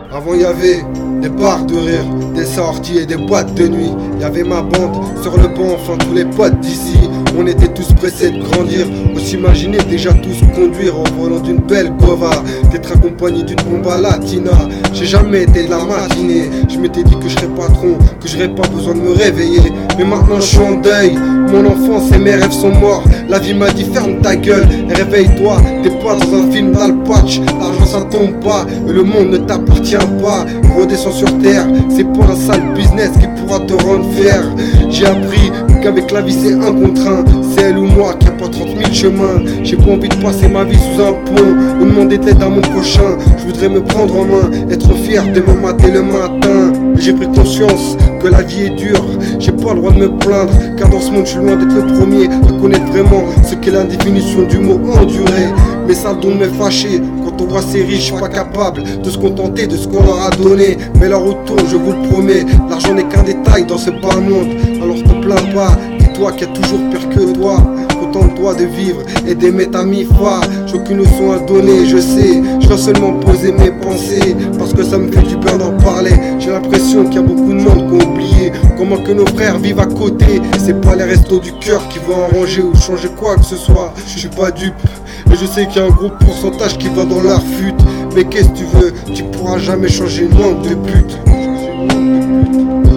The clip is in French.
Avant y avait des bars de rire, des sorties et des boîtes de nuit. Y avait ma bande sur le banc, enfin tous les potes d'ici. On était tous pressés de grandir, on s'imaginait déjà tous conduire en volant d'une belle Gova, d'être accompagné d'une bombe à latina. J'ai jamais été de la matinée, je m'étais dit que je serais patron, que j'aurais pas besoin de me réveiller. Mais maintenant je suis en deuil, mon enfance et mes rêves sont morts. La vie m'a dit ferme ta gueule et réveille-toi, t'es pas dans un film d'Al Patch. L'argent ça tombe pas et le monde ne t'appartient pas. Redescends sur terre, c'est pas un sale business qui pourra te rendre fier. J'ai appris qu'avec la vie c'est un contre un, c'est elle ou moi qui a pas 30 000 chemins. J'ai pas envie de passer ma vie sous un pont ou demander d'aide à mon prochain. Je voudrais me prendre en main, être fier de me mater le matin. J'ai pris conscience que la vie est dure, j'ai pas le droit de me plaindre, car dans ce monde je suis loin d'être le premier à connaître vraiment ce qu'est la définition du mot endurer. Mais ça donne me fâcher quand on voit ces riches pas capables de se contenter de ce qu'on leur a donné. Mais leur retour, je vous le promets, l'argent n'est qu'un détail dans ce bas monde. Alors te plains pas, dis-toi qu'il y a toujours pire que toi. Contente-toi de vivre et d'aimer ta mi-fa. J'ai aucune leçon à donner, je sais. Je dois seulement poser mes pensées, parce que ça me fait du bien d'en parler. J'ai l'impression qu'il y a beaucoup de monde qui ont oublié comment que nos frères vivent à côté. C'est pas les restos du cœur qui vont arranger ou changer quoi que ce soit. Je suis pas dupe, mais je sais qu'il y a un gros pourcentage qui va dans leur fuite. Mais qu'est-ce que tu veux, tu pourras jamais changer une langue de pute.